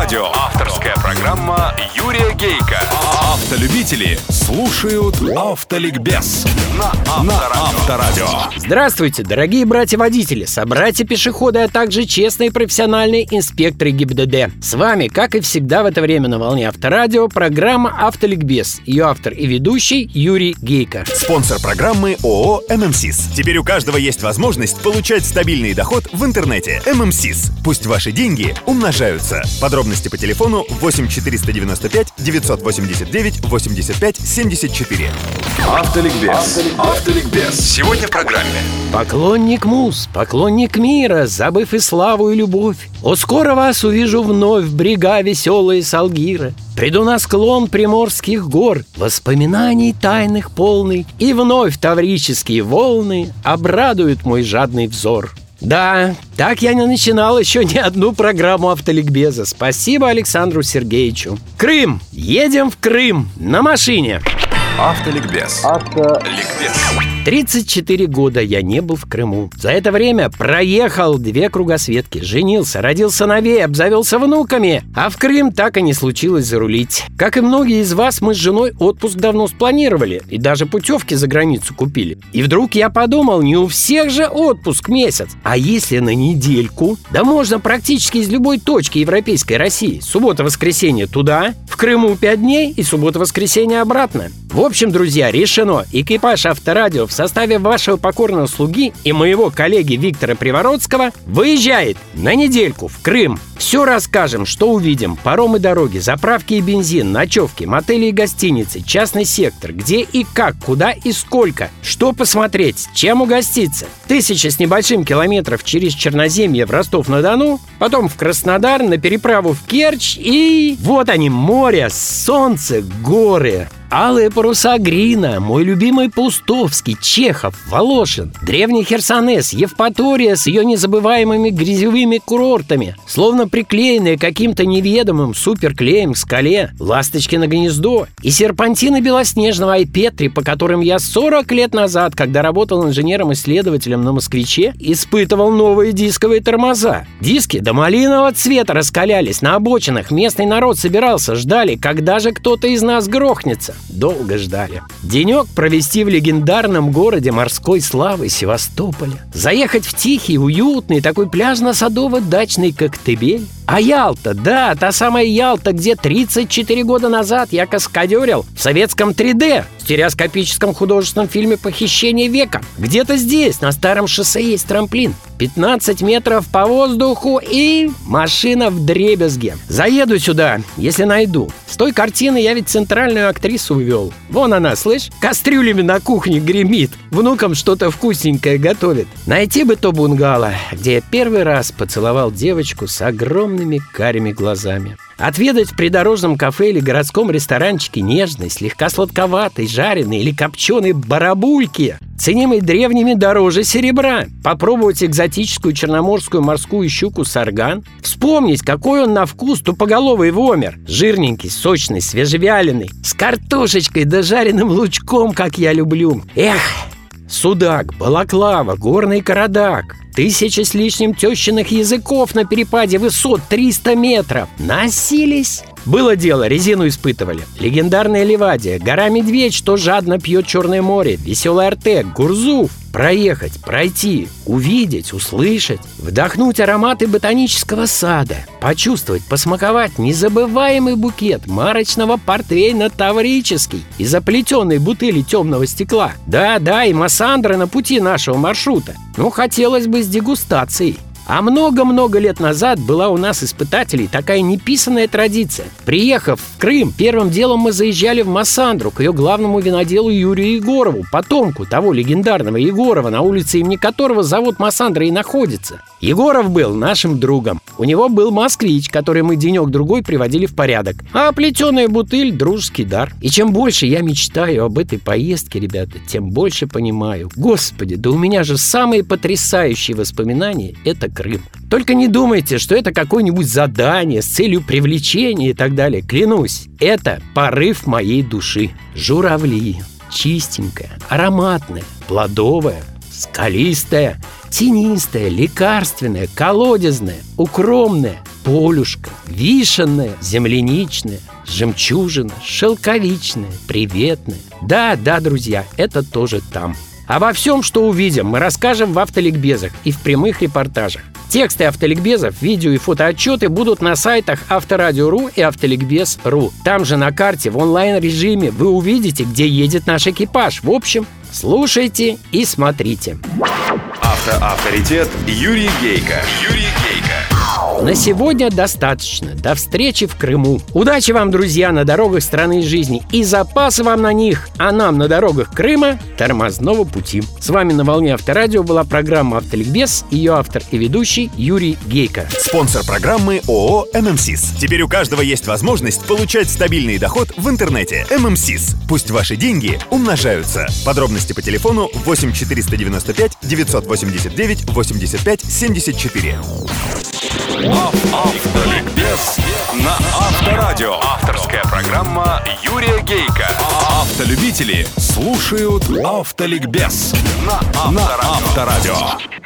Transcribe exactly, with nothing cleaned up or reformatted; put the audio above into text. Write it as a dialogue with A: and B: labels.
A: Авторадио. Авторская программа Юрия Гейка. Автолюбители слушают Автоликбез на Авторадио.
B: Здравствуйте, дорогие братья-водители, собратья-пешеходы, а также честные профессиональные инспекторы ГИБДД. С вами, как и всегда в это время на волне Авторадио, программа Автоликбез. Ее автор и ведущий Юрий Гейка.
C: Спонсор программы ООО «ММСИС». Теперь у каждого есть возможность получать стабильный доход в интернете. ММСИС. Пусть ваши деньги умножаются. Подробности по телефону восемь четыреста девяносто пять девятьсот восемьдесят девять восемьдесят пять семьдесят четыре.
A: Автоликбез. Автоликбез. Сегодня в программе.
B: Поклонник муз, поклонник мира, забыв и славу, и любовь. О, скоро вас увижу вновь, брега веселые Салгира. Приду на склон приморских гор, воспоминаний тайных полный, и вновь таврические волны обрадуют мой жадный взор. Да, так я не начинал еще ни одну программу Автоликбеза. Спасибо Александру Сергеевичу. Крым! Едем в Крым на машине.
A: Автоликбез. Автоликбез.
B: тридцать четыре года я не был в Крыму. За это время проехал две кругосветки, женился, родил сыновей, обзавелся внуками. А в Крым так и не случилось зарулить. Как и многие из вас, мы с женой отпуск давно спланировали и даже путевки за границу купили. И вдруг я подумал, не у всех же отпуск месяц. А если на недельку? Да можно практически из любой точки европейской России. Суббота-воскресенье туда, в Крыму пять дней и суббота-воскресенье обратно. В общем, друзья, решено. Экипаж Авторадио в составе вашего покорного слуги и моего коллеги Виктора Привородского выезжает на недельку в Крым. Все расскажем, что увидим. Паромы, дороги, заправки и бензин, ночевки, мотели и гостиницы, частный сектор, где и как, куда и сколько, что посмотреть, чем угоститься. Тысяча с небольшим километров через Черноземье в Ростов-на-Дону, потом в Краснодар, на переправу в Керчь и... Вот они, море, солнце, горы. Алые паруса Грина, мой любимый Паустовский, Чехов, Волошин, древний Херсонес, Евпатория с ее незабываемыми грязевыми курортами, словно приклеенные каким-то неведомым суперклеем к скале, Ласточкино гнездо и серпантины белоснежного Айпетри, по которым я сорок лет назад, когда работал инженером-исследователем на «Москвиче», испытывал новые дисковые тормоза. Диски до малинового цвета раскалялись, на обочинах местный народ собирался, ждали, когда же кто-то из нас грохнется. Долго ждали. Денек провести в легендарном городе морской славы Севастополе. Заехать в тихий, уютный, такой пляжно-садово-дачный Коктебель. А Ялта, да, та самая Ялта, где тридцать четыре года назад я каскадерил в советском три дэ, стереоскопическом художественном фильме «Похищение века». Где-то здесь, на старом шоссе, есть трамплин. пятнадцать метров по воздуху и машина вдребезги. Заеду сюда, если найду. С той картины я ведь центральную актрису увел. Вон она, слышь, кастрюлями на кухне гремит, внукам что-то вкусненькое готовит. Найти бы то бунгало, где я первый раз поцеловал девочку с огромными карими глазами. Отведать в придорожном кафе или городском ресторанчике нежной, слегка сладковатой, жареной или копченой барабульки, ценимой древними дороже серебра. Попробовать экзотическую черноморскую морскую щуку сарган. Вспомнить, какой он на вкус тупоголовый вомер. Жирненький, сочный, свежевяленый, с картошечкой да жареным лучком, как я люблю. Эх! Судак, балаклава, горный карадак. Тысяча с лишним тещиных языков на перепаде высот триста метров. Носились. Было дело, резину испытывали. Легендарная Ливадия, гора Медведь, что жадно пьет Черное море, веселый Артек, Гурзуф. Проехать, пройти, увидеть, услышать, вдохнуть ароматы ботанического сада, почувствовать, посмаковать незабываемый букет марочного портвейна таврический из заплетенной бутыли темного стекла. Да-да, и массандра на пути нашего маршрута. Ну, хотелось бы с дегустацией. А много-много лет назад была у нас, испытателей, такая неписанная традиция. Приехав в Крым, первым делом мы заезжали в Массандру к ее главному виноделу Юрию Егорову, потомку того легендарного Егорова, на улице имени которого завод Массандра и находится. Егоров был нашим другом. У него был москвич, который мы денек-другой приводили в порядок. А плетеная бутыль — дружеский дар. И чем больше я мечтаю об этой поездке, ребята, тем больше понимаю. Господи, да у меня же самые потрясающие воспоминания — это Крым. Только не думайте, что это какое-нибудь задание с целью привлечения и так далее. Клянусь, это порыв моей души. Журавли, чистенькая, ароматная, плодовая, скалистая, тенистая, лекарственная, колодезная, укромная, полюшка, вишенная, земляничная, жемчужина, шелковичная, приветная. Да, да, друзья, это тоже там. Обо всем, что увидим, мы расскажем в автоликбезах и в прямых репортажах. Тексты автоликбезов, видео и фотоотчеты будут на сайтах Авторадио.ру и Автоликбез точка ру. Там же на карте в онлайн-режиме вы увидите, где едет наш экипаж. В общем, слушайте и смотрите.
A: Автоавторитет Юрий Гейко. Юрий Гейко.
B: На сегодня достаточно. До встречи в Крыму. Удачи вам, друзья, на дорогах страны жизни. И запасы вам на них. А нам на дорогах Крыма тормозного пути. С вами на волне Авторадио была программа «Автоликбез». Ее автор и ведущий Юрий Гейко.
C: Спонсор программы ООО «ММСИС». Теперь у каждого есть возможность получать стабильный доход в интернете. ММСИС. Пусть ваши деньги умножаются. Подробности по телефону восемь четыреста девяносто пять девятьсот восемьдесят девять восемьдесят пять семьдесят четыре.
A: Автоликбез на Авторадио. Авторская программа Юрия Гейко. Автолюбители слушают Автоликбез на Авторадио.